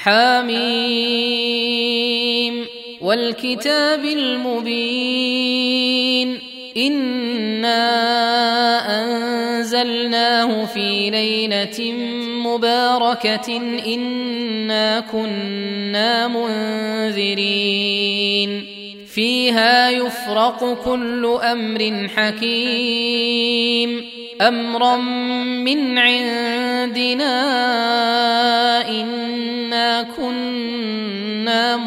حميم والكتاب المبين إنا أنزلناه في ليلة مباركة إنا كنا منذرين فيها يفرق كل أمر حكيم أمرا من عندنا إنا كنا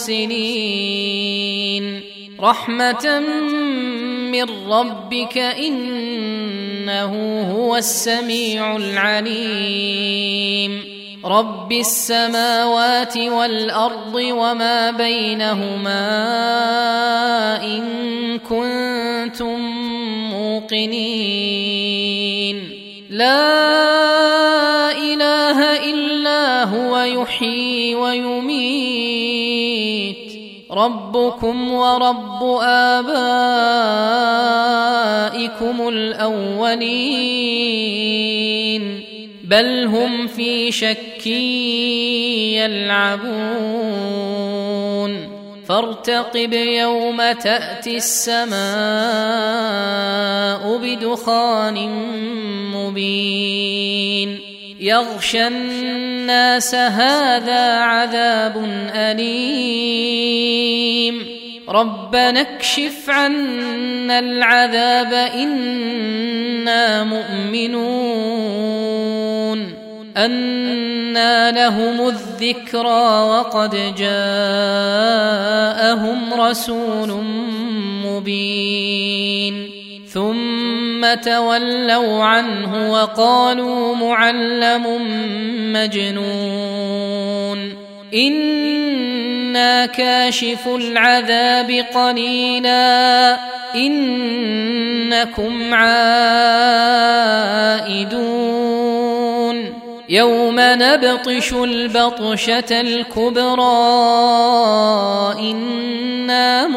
مرسلين رحمة من ربك إنه هو السميع العليم رب السماوات والأرض وما بينهما إن كنتم موقنين لا إله إلا هو يحيي ويميت ربكم ورب آبائكم الأولين بل هم في شك يلعبون فارتقب يوم تأتي السماء بدخان مبين يغشى الناس هذا عذاب أليم ربنا اكشف عنا العذاب إنا مؤمنون أنى لهم الذكرى وقد جاءهم رسول مبين ثم تولوا عنه وقالوا معلم مجنون إنا كاشف العذاب قليلا إنكم عائدون يوم نبطش البطشة الكبرى إنا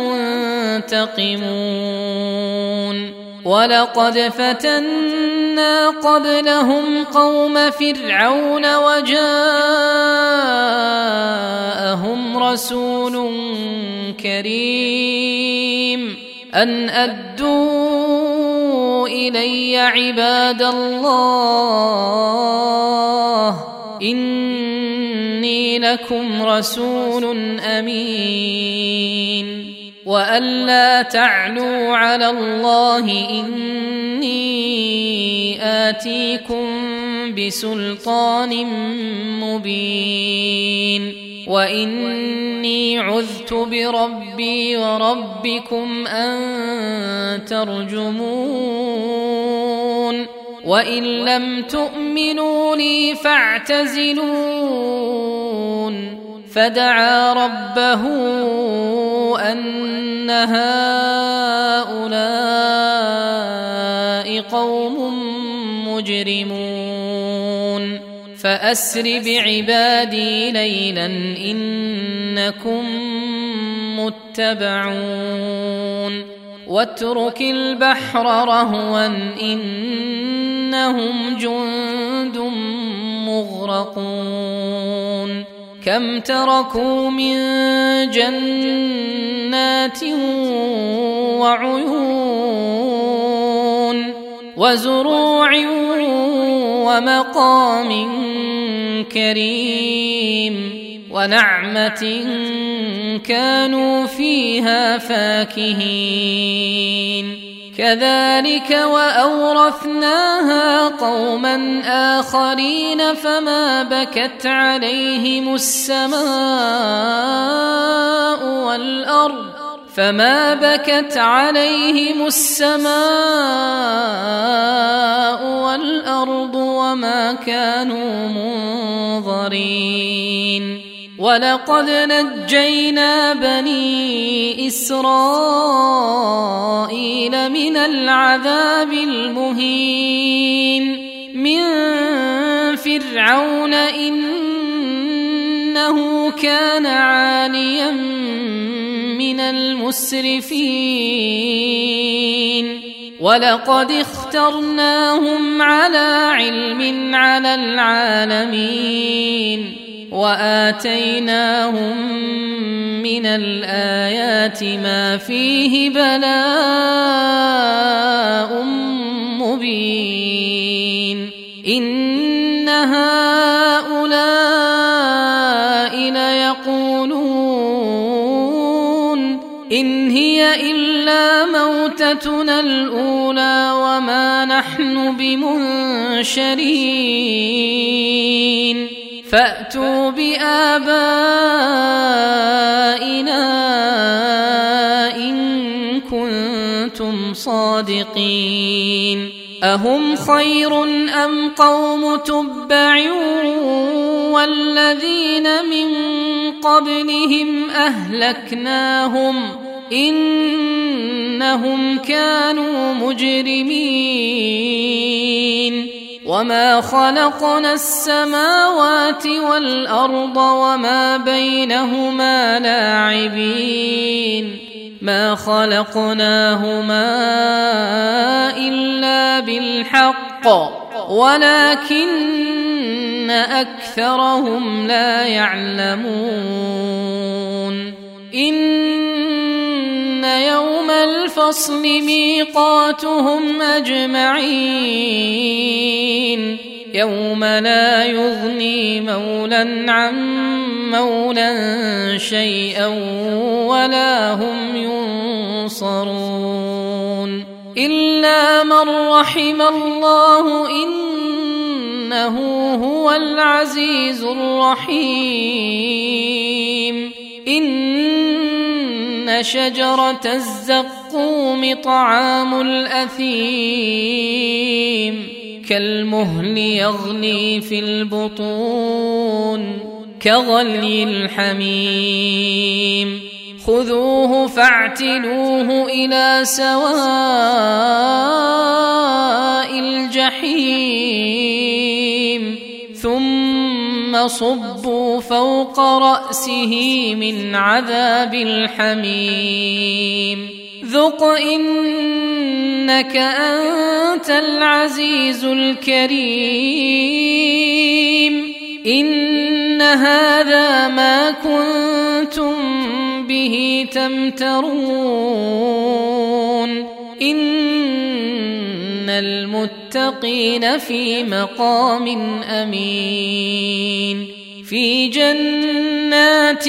منتقمون ولقد فتنا قبلهم قوم فرعون وجاءهم رسول كريم أن أدوا إلي عباد الله إني لكم رسول أمين وأن لا تعلوا على الله إني آتيكم بسلطان مبين وإني عذت بربي وربكم أن ترجمون وإن لم تؤمنوا لي فاعتزلون فدعا ربه أن هؤلاء قوم مجرمون فأسر بعبادي ليلا إنكم متبعون واترك البحر رهوا إنهم جند مغرقون كم تركوا من جنات وعيون وزروع ومقام كريم ونعمة كانوا فيها فاكهين كذلك وأورثناها قوما آخرين فما بكت عليهم السماء والأرض وما كانوا منظرين ولقد نجينا بني إسرائيل من العذاب المهين من فرعون إنه كان عاليا من المسرفين ولقد اخترناهم على علم على العالمين وآتيناهم من الآيات ما فيه بلاء مبين إن هؤلاء ليقولون إن هي إلا موتتنا الأولى وما نحن بمنشرين فأتوا بآبائنا إن كنتم صادقين أهم خير أم قوم تبع والذين من قبلهم أهلكناهم إنهم كانوا مجرمين وما خلقنا السماوات والأرض وما بينهما لاعبين ما خلقناهما إلا بالحق ولكن أكثرهم لا يعلمون إن يوم الفصل ميقاتهم أجمعين يوم لا يغني مولى عن مولى شيئا ولا هم ينصرون إلا من رحم الله إنه هو العزيز الرحيم إن شجرة الزقوم طعام الأثيم كالمهل يغلي في البطون كغلي الحميم خذوه فاعتلوه إلى سواء الجحيم ثم صبوا فوق رأسه من عذاب الحميم ذق إنك أنت العزيز الكريم إن هذا ما كنتم به تمترون إن المتقين في مقام أمين في جنات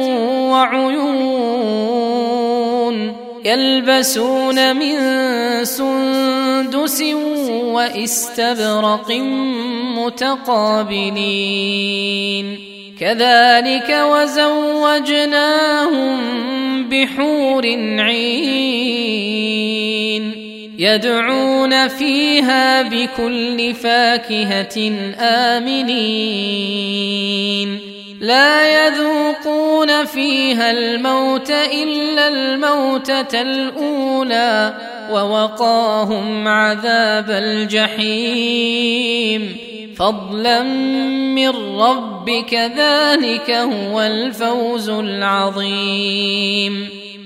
وعيون يلبسون من سندس وإستبرق متقابلين كذلك وزوجناهم بحور عين يدعون فيها بكل فاكهة آمنين لا يذوقون فيها الموت إلا الموتة الأولى ووقاهم عذاب الجحيم فضلا من ربك ذلك هو الفوز العظيم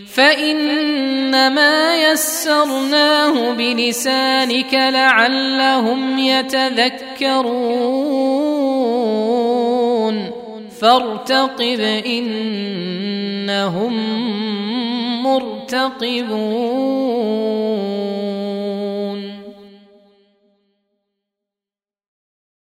فإنما يسرناه بلسانك لعلهم يتذكرون فارتقب إنهم مرتقبون